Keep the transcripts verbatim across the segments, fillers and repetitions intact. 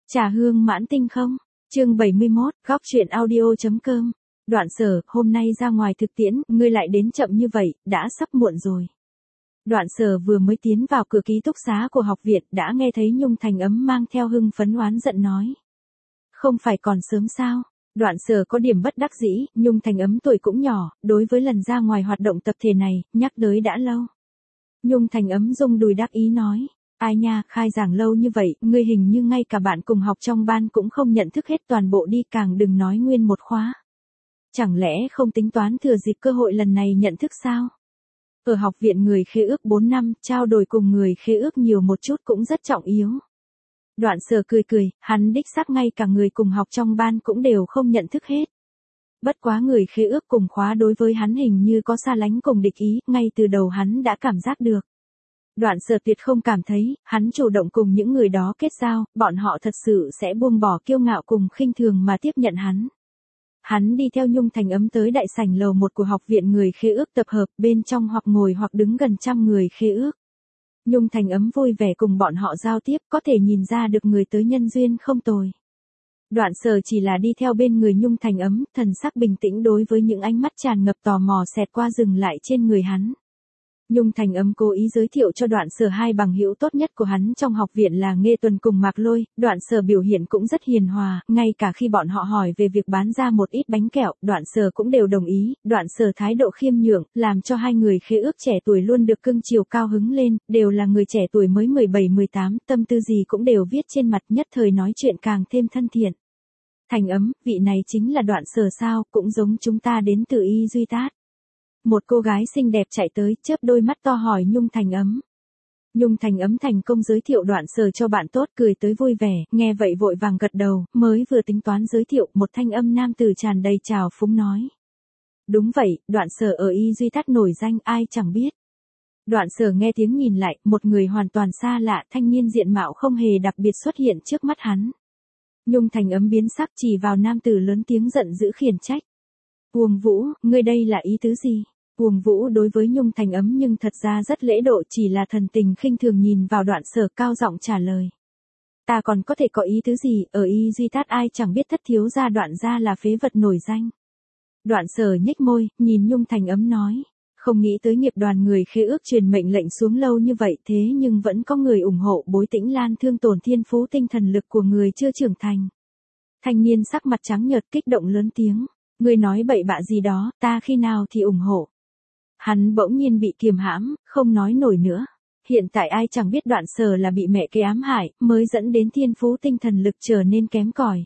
Trà hương mãn tinh không? Chương bảy mươi mốt, góc truyện audio.com. Đoạn Sở, hôm nay ra ngoài thực tiễn, ngươi lại đến chậm như vậy, đã sắp muộn rồi. Đoạn Sở vừa mới tiến vào cửa ký túc xá của học viện, đã nghe thấy Nhung Thành Ấm mang theo hưng phấn oán giận nói. Không phải còn sớm sao? Đoạn Sở có điểm bất đắc dĩ, Nhung Thành Ấm tuổi cũng nhỏ, đối với lần ra ngoài hoạt động tập thể này, nhắc tới đã lâu. Nhung Thành Ấm rung đùi đắc ý nói. Ai nha, khai giảng lâu như vậy, ngươi hình như ngay cả bạn cùng học trong ban cũng không nhận thức hết toàn bộ đi, càng đừng nói nguyên một khóa. Chẳng lẽ không tính toán thừa dịp cơ hội lần này nhận thức sao? Ở học viện người khế ước bốn năm, trao đổi cùng người khế ước nhiều một chút cũng rất trọng yếu. Đoạn Sở cười cười, hắn đích xác ngay cả người cùng học trong ban cũng đều không nhận thức hết. Bất quá người khế ước cùng khóa đối với hắn hình như có xa lánh cùng địch ý, ngay từ đầu hắn đã cảm giác được. Đoạn Sở tuyệt không cảm thấy, hắn chủ động cùng những người đó kết giao, bọn họ thật sự sẽ buông bỏ kiêu ngạo cùng khinh thường mà tiếp nhận hắn. Hắn đi theo Nhung Thành Ấm tới đại sảnh lầu một của học viện người khế ước tập hợp, bên trong hoặc ngồi hoặc đứng gần trăm người khế ước. Nhung Thành Ấm vui vẻ cùng bọn họ giao tiếp, có thể nhìn ra được người tới nhân duyên không tồi. Đoạn Sở chỉ là đi theo bên người Nhung Thành Ấm, thần sắc bình tĩnh đối với những ánh mắt tràn ngập tò mò xẹt qua dừng lại trên người hắn. Nhung Thành Ấm cố ý giới thiệu cho Đoạn Sở hai bằng hữu tốt nhất của hắn trong học viện là Nghê Tuần cùng Mạc Lôi, Đoạn Sở biểu hiện cũng rất hiền hòa, ngay cả khi bọn họ hỏi về việc bán ra một ít bánh kẹo, Đoạn Sở cũng đều đồng ý, Đoạn Sở thái độ khiêm nhượng, làm cho hai người khế ước trẻ tuổi luôn được cưng chiều cao hứng lên, đều là người trẻ tuổi mới mười bảy mười tám, tâm tư gì cũng đều viết trên mặt, nhất thời nói chuyện càng thêm thân thiện. Thành Ấm, vị này chính là Đoạn Sở sao, cũng giống chúng ta đến từ Y Duy Tát. Một cô gái xinh đẹp chạy tới, chớp đôi mắt to hỏi Nhung Thành Ấm. Nhung Thành Ấm thành công giới thiệu Đoạn Sở cho bạn tốt, cười tới vui vẻ, nghe vậy vội vàng gật đầu, mới vừa tính toán giới thiệu, một thanh âm nam tử tràn đầy trào phúng nói. Đúng vậy, Đoạn Sở ở Y Duy Tát nổi danh, ai chẳng biết. Đoạn Sở nghe tiếng nhìn lại, một người hoàn toàn xa lạ, thanh niên diện mạo không hề đặc biệt xuất hiện trước mắt hắn. Nhung Thành Ấm biến sắc chỉ vào nam tử lớn tiếng giận dữ khiển trách. Uông Vũ, ngươi đây là ý tứ gì? Uông Vũ đối với Nhung Thành Ấm nhưng thật ra rất lễ độ, chỉ là thần tình khinh thường nhìn vào Đoạn Sở cao giọng trả lời. Ta còn có thể có ý tứ gì, ở Y Duy Tát ai chẳng biết thất thiếu gia Đoạn gia là phế vật nổi danh. Đoạn Sở nhếch môi, nhìn Nhung Thành Ấm nói. Không nghĩ tới nghiệp đoàn người khế ước truyền mệnh lệnh xuống lâu như vậy, thế nhưng vẫn có người ủng hộ Bối Tĩnh Lan thương tổn thiên phú tinh thần lực của người chưa trưởng thành. Thanh niên sắc mặt trắng nhợt kích động lớn tiếng. Ngươi nói bậy bạ gì đó, ta khi nào thì ủng hộ. Hắn bỗng nhiên bị kiềm hãm, không nói nổi nữa. Hiện tại ai chẳng biết Đoạn Sở là bị mẹ kế ám hại, mới dẫn đến thiên phú tinh thần lực trở nên kém cỏi.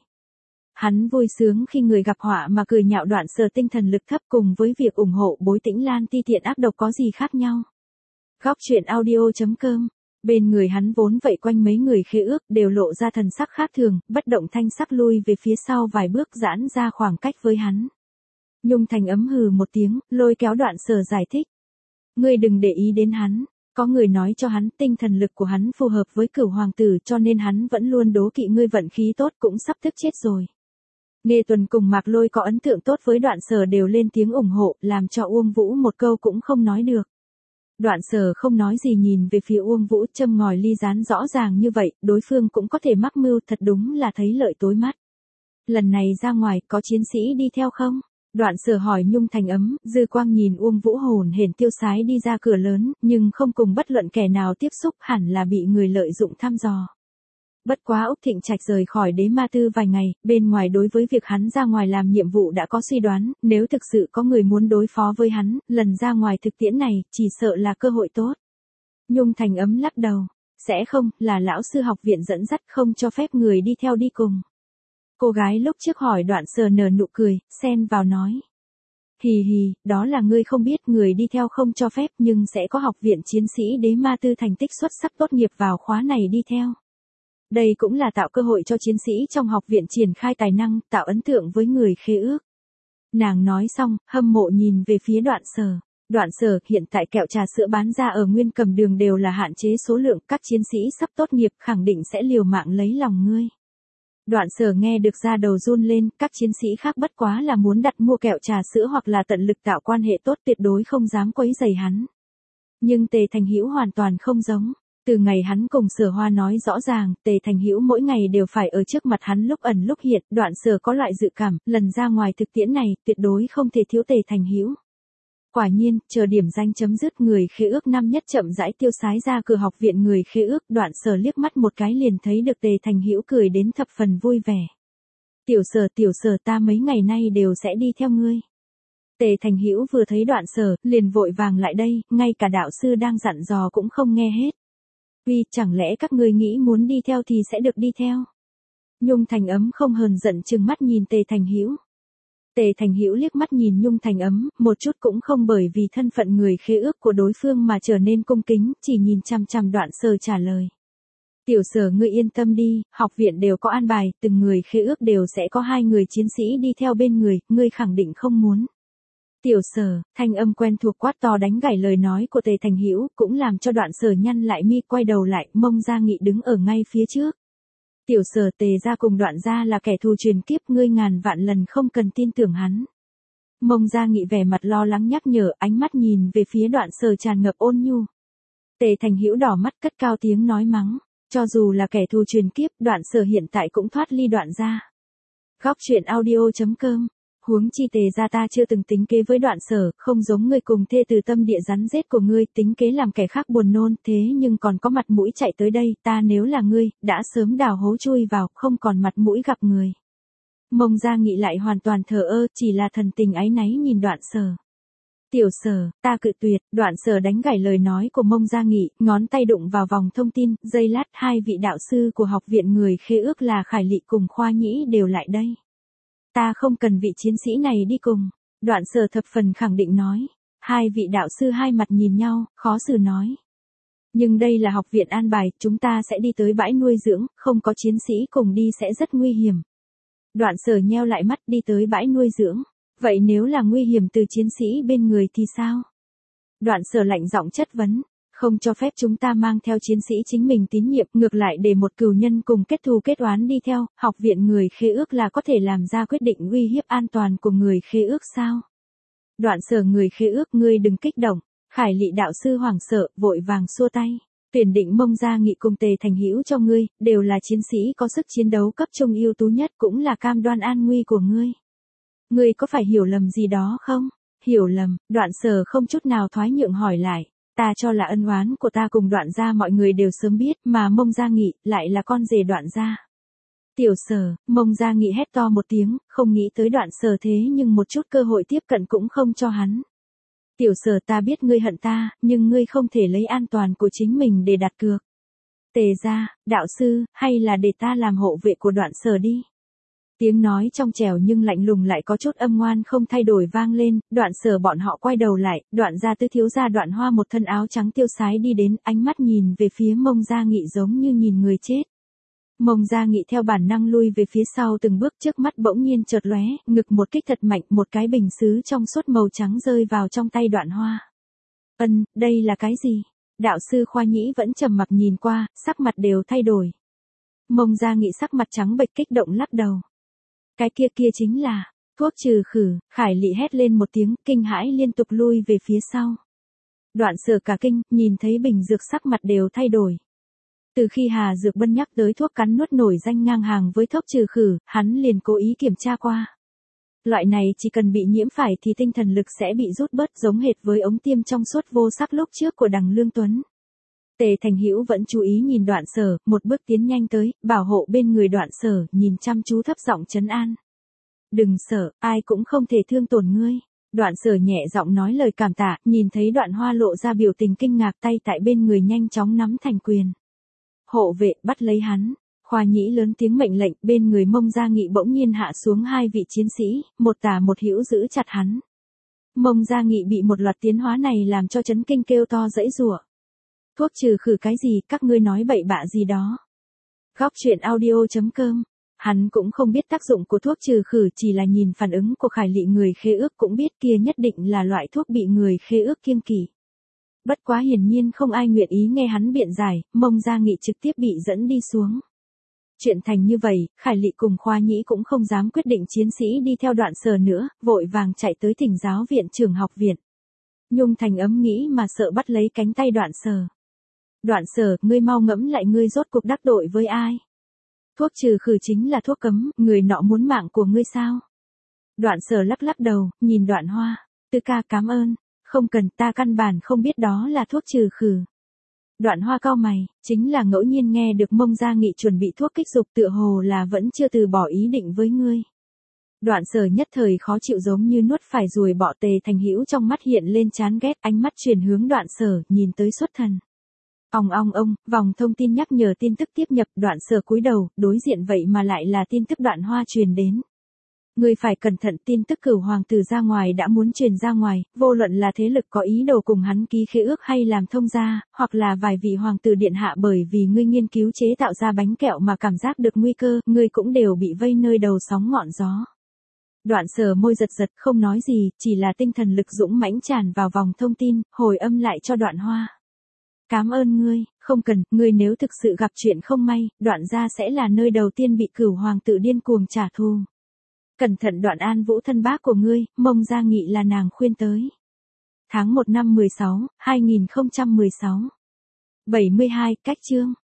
Hắn vui sướng khi người gặp họa mà cười nhạo Đoạn Sở tinh thần lực thấp, cùng với việc ủng hộ Bối Tĩnh Lan ti tiện ác độc có gì khác nhau. Góc truyện audio.com. Bên người hắn vốn vậy quanh mấy người khế ước đều lộ ra thần sắc khác thường, bất động thanh sắc lui về phía sau vài bước giãn ra khoảng cách với hắn. Nhung Thành Ấm hừ một tiếng, lôi kéo Đoạn Sở giải thích. Ngươi đừng để ý đến hắn, có người nói cho hắn tinh thần lực của hắn phù hợp với Cửu hoàng tử, cho nên hắn vẫn luôn đố kỵ ngươi vận khí tốt, cũng sắp tức chết rồi. Nghê Tuần cùng Mạc Lôi có ấn tượng tốt với Đoạn Sở đều lên tiếng ủng hộ, làm cho Uông Vũ một câu cũng không nói được. Đoạn Sở không nói gì nhìn về phía Uông Vũ, châm ngòi ly gián rõ ràng như vậy, đối phương cũng có thể mắc mưu, thật đúng là thấy lợi tối mắt. Lần này ra ngoài, có chiến sĩ đi theo không? Đoạn Sở hỏi Nhung Thành Ấm, dư quang nhìn Uông Vũ hồn hển tiêu sái đi ra cửa lớn, nhưng không cùng bất luận kẻ nào tiếp xúc, hẳn là bị người lợi dụng thăm dò. Bất quá Úc Thịnh Trạch rời khỏi Đế Ma Tư vài ngày, bên ngoài đối với việc hắn ra ngoài làm nhiệm vụ đã có suy đoán, nếu thực sự có người muốn đối phó với hắn, lần ra ngoài thực tiễn này, chỉ sợ là cơ hội tốt. Nhung Thành Ấm lắc đầu, sẽ không, là lão sư học viện dẫn dắt, không cho phép người đi theo đi cùng. Cô gái lúc trước hỏi Đoạn Sở nở nụ cười, xen vào nói. Hì hì, đó là ngươi không biết, người đi theo không cho phép, nhưng sẽ có học viện chiến sĩ Đế Ma Tư thành tích xuất sắc tốt nghiệp vào khóa này đi theo. Đây cũng là tạo cơ hội cho chiến sĩ trong học viện triển khai tài năng, tạo ấn tượng với người khế ước. Nàng nói xong, hâm mộ nhìn về phía Đoạn Sở. Đoạn Sở, hiện tại kẹo trà sữa bán ra ở Nguyên Cầm Đường đều là hạn chế số lượng, các chiến sĩ sắp tốt nghiệp khẳng định sẽ liều mạng lấy lòng ngươi. Đoạn Sở nghe được da đầu run lên, các chiến sĩ khác bất quá là muốn đặt mua kẹo trà sữa hoặc là tận lực tạo quan hệ tốt, tuyệt đối không dám quấy rầy hắn. Nhưng Tề Thành Hữu hoàn toàn không giống. Từ ngày hắn cùng Sở Hoa nói rõ ràng, Tề Thành Hữu mỗi ngày đều phải ở trước mặt hắn lúc ẩn lúc hiện, Đoạn Sở có loại dự cảm, lần ra ngoài thực tiễn này, tuyệt đối không thể thiếu Tề Thành Hữu. Quả nhiên, chờ điểm danh chấm dứt, người Khế Ước năm nhất chậm rãi tiêu sái ra cửa học viện người Khế Ước, Đoạn Sở liếc mắt một cái liền thấy được Tề Thành Hữu cười đến thập phần vui vẻ. Tiểu Sở, tiểu Sở, ta mấy ngày nay đều sẽ đi theo ngươi. Tề Thành Hữu vừa thấy Đoạn Sở, liền vội vàng lại đây, ngay cả đạo sư đang dặn dò cũng không nghe hết. Uy, chẳng lẽ các ngươi nghĩ muốn đi theo thì sẽ được đi theo? Nhung Thành Ấm không hờn giận trừng mắt nhìn Tề Thành Hữu. Tề Thành Hữu liếc mắt nhìn Nhung Thành Ấm, một chút cũng không bởi vì thân phận người Khế Ước của đối phương mà trở nên cung kính, chỉ nhìn chằm chằm Đoạn Sở trả lời. Tiểu Sở, ngươi yên tâm đi, học viện đều có an bài, từng người Khế Ước đều sẽ có hai người chiến sĩ đi theo bên người, ngươi khẳng định không muốn. Tiểu Sở, thanh âm quen thuộc quát to đánh gãy lời nói của Tề Thành Hữu, cũng làm cho Đoạn Sở nhăn lại mi, quay đầu lại, Mông Gia Nghị đứng ở ngay phía trước. Tiểu Sở, Tề gia cùng Đoạn gia là kẻ thù truyền kiếp, ngươi ngàn vạn lần không cần tin tưởng hắn. Mông Gia Nghị vẻ mặt lo lắng nhắc nhở, ánh mắt nhìn về phía Đoạn Sở tràn ngập ôn nhu. Tề Thành Hữu đỏ mắt cất cao tiếng nói mắng, cho dù là kẻ thù truyền kiếp, Đoạn Sở hiện tại cũng thoát ly Đoạn gia. Góc truyện audio chấm com. Huống chi Tề gia ta chưa từng tính kế với Đoạn Sở, không giống ngươi cùng thê từ tâm địa rắn rết của ngươi, tính kế làm kẻ khác buồn nôn, thế nhưng còn có mặt mũi chạy tới đây, ta nếu là ngươi, đã sớm đào hố chui vào, không còn mặt mũi gặp người. Mông Gia Nghị lại hoàn toàn thờ ơ, chỉ là thần tình áy náy nhìn Đoạn Sở. Tiểu Sở, ta cự tuyệt, Đoạn Sở đánh gãy lời nói của Mông Gia Nghị, ngón tay đụng vào vòng thông tin, giây lát hai vị đạo sư của học viện người Khế Ước là Khải Lị cùng Khoa Nhĩ đều lại đây. Ta không cần vị chiến sĩ này đi cùng, Đoạn Sở thập phần khẳng định nói. Hai vị đạo sư hai mặt nhìn nhau, khó xử nói. Nhưng đây là học viện an bài, chúng ta sẽ đi tới bãi nuôi dưỡng, không có chiến sĩ cùng đi sẽ rất nguy hiểm. Đoạn Sở nheo lại mắt, đi tới bãi nuôi dưỡng. Vậy nếu là nguy hiểm từ chiến sĩ bên người thì sao? Đoạn Sở lạnh giọng chất vấn. Không cho phép chúng ta mang theo chiến sĩ chính mình tín nhiệm, ngược lại để một cừu nhân cùng kết thù kết oán đi theo, học viện người Khế Ước là có thể làm ra quyết định uy hiếp an toàn của người Khế Ước sao? Đoạn Sở, người Khế Ước, ngươi đừng kích động. Khải Lị đạo sư hoảng sợ, vội vàng xua tay. Tuyển định Mông Gia Nghị cùng Tề Thành Hữu cho ngươi, đều là chiến sĩ có sức chiến đấu cấp trung ưu tú nhất, cũng là cam đoan an nguy của ngươi. Ngươi có phải hiểu lầm gì đó không? Hiểu lầm, Đoạn Sở không chút nào thoái nhượng hỏi lại. Ta cho là ân oán của ta cùng Đoạn gia mọi người đều sớm biết, mà Mông Gia Nghị lại là con rể Đoạn gia. Tiểu Sở, Mông Gia Nghị hét to một tiếng, không nghĩ tới Đoạn Sở thế nhưng một chút cơ hội tiếp cận cũng không cho hắn. Tiểu Sở, ta biết ngươi hận ta, nhưng ngươi không thể lấy an toàn của chính mình để đặt cược. Tề gia, đạo sư, hay là để ta làm hộ vệ của Đoạn Sở đi. Tiếng nói trong trẻo nhưng lạnh lùng lại có chút âm ngoan không thay đổi vang lên, Đoạn Sở bọn họ quay đầu lại, Đoạn gia tứ thiếu gia Đoạn Hoa một thân áo trắng tiêu sái đi đến, ánh mắt nhìn về phía Mông Gia Nghị giống như nhìn người chết. Mông Gia Nghị theo bản năng lui về phía sau từng bước, trước mắt bỗng nhiên chợt lóe, ngực một kích thật mạnh, một cái bình sứ trong suốt màu trắng rơi vào trong tay Đoạn Hoa. Ân, đây là cái gì? Đạo sư Khoa Nhĩ vẫn trầm mặc nhìn qua, sắc mặt đều thay đổi. Mông Gia Nghị sắc mặt trắng bệch kích động lắc đầu. Cái kia kia chính là thuốc trừ khử. Khải Lị hét lên một tiếng, kinh hãi liên tục lui về phía sau. Đoạn Sở cả kinh, nhìn thấy bình dược sắc mặt đều thay đổi. Từ khi Hà Dược Bân nhắc tới thuốc cắn nuốt nổi danh ngang hàng với thuốc trừ khử, hắn liền cố ý kiểm tra qua. Loại này chỉ cần bị nhiễm phải thì tinh thần lực sẽ bị rút bớt, giống hệt với ống tiêm trong suốt vô sắc lúc trước của Đằng Lương Tuấn. Tề Thành Hữu vẫn chú ý nhìn Đoạn Sở, một bước tiến nhanh tới, bảo hộ bên người Đoạn Sở, nhìn chăm chú thấp giọng trấn an. Đừng sợ, ai cũng không thể thương tổn ngươi. Đoạn Sở nhẹ giọng nói lời cảm tạ, nhìn thấy Đoạn Hoa lộ ra biểu tình kinh ngạc, tay tại bên người nhanh chóng nắm thành quyền. Hộ vệ, bắt lấy hắn. Khoa Nhĩ lớn tiếng mệnh lệnh, bên người Mông Gia Nghị bỗng nhiên hạ xuống hai vị chiến sĩ, một tả một hữu giữ chặt hắn. Mông Gia Nghị bị một loạt tiến hóa này làm cho chấn kinh kêu to giãy giụa. Thuốc trừ khử cái gì, các ngươi nói bậy bạ gì đó. Góc truyện audio chấm com. Hắn cũng không biết tác dụng của thuốc trừ khử, chỉ là nhìn phản ứng của Khải Lị người Khế Ước cũng biết kia nhất định là loại thuốc bị người Khế Ước kiêng kỵ. Bất quá hiển nhiên không ai nguyện ý nghe hắn biện giải, Mông Gia Nghị trực tiếp bị dẫn đi xuống. Chuyện thành như vậy, Khải Lị cùng Khoa Nhĩ cũng không dám quyết định chiến sĩ đi theo Đoạn Sở nữa, vội vàng chạy tới Thỉnh giáo viện trưởng học viện. Nhung Thành Ấm nghĩ mà sợ bắt lấy cánh tay Đoạn Sở. Đoạn Sở, ngươi mau ngẫm lại ngươi rốt cuộc đắc tội với ai? Thuốc trừ khử chính là thuốc cấm, người nọ muốn mạng của ngươi sao? Đoạn Sở lắc lắc đầu, nhìn Đoạn Hoa. Tư ca cảm ơn, không cần, ta căn bản không biết đó là thuốc trừ khử. Đoạn Hoa cau mày, chính là ngẫu nhiên nghe được Mông Gia Nghị chuẩn bị thuốc kích dục, tựa hồ là vẫn chưa từ bỏ ý định với ngươi. Đoạn Sở nhất thời khó chịu, giống như nuốt phải ruồi bọ. Tề Thành Hữu trong mắt hiện lên chán ghét, ánh mắt chuyển hướng Đoạn Sở, nhìn tới xuất thần. Ong ong ông, vòng thông tin nhắc nhở tin tức tiếp nhập. Đoạn Sở cúi đầu, đối diện vậy mà lại là tin tức Đoạn Hoa truyền đến. Ngươi phải cẩn thận, tin tức Cửu hoàng tử ra ngoài đã muốn truyền ra ngoài, vô luận là thế lực có ý đồ cùng hắn ký khế ước hay làm thông gia, hoặc là vài vị hoàng tử điện hạ bởi vì ngươi nghiên cứu chế tạo ra bánh kẹo mà cảm giác được nguy cơ, ngươi cũng đều bị vây nơi đầu sóng ngọn gió. Đoạn Sở môi giật giật, không nói gì, chỉ là tinh thần lực dũng mãnh tràn vào vòng thông tin, hồi âm lại cho Đoạn Hoa. Cảm ơn ngươi, không cần, ngươi nếu thực sự gặp chuyện không may, Đoạn gia sẽ là nơi đầu tiên bị Cửu hoàng tử điên cuồng trả thù. Cẩn thận Đoạn An Vũ thân bác của ngươi, Mông Gia Nghị là nàng khuyên tới. Tháng một năm mười sáu, hai nghìn không trăm mười sáu. bảy mươi hai, cách chương.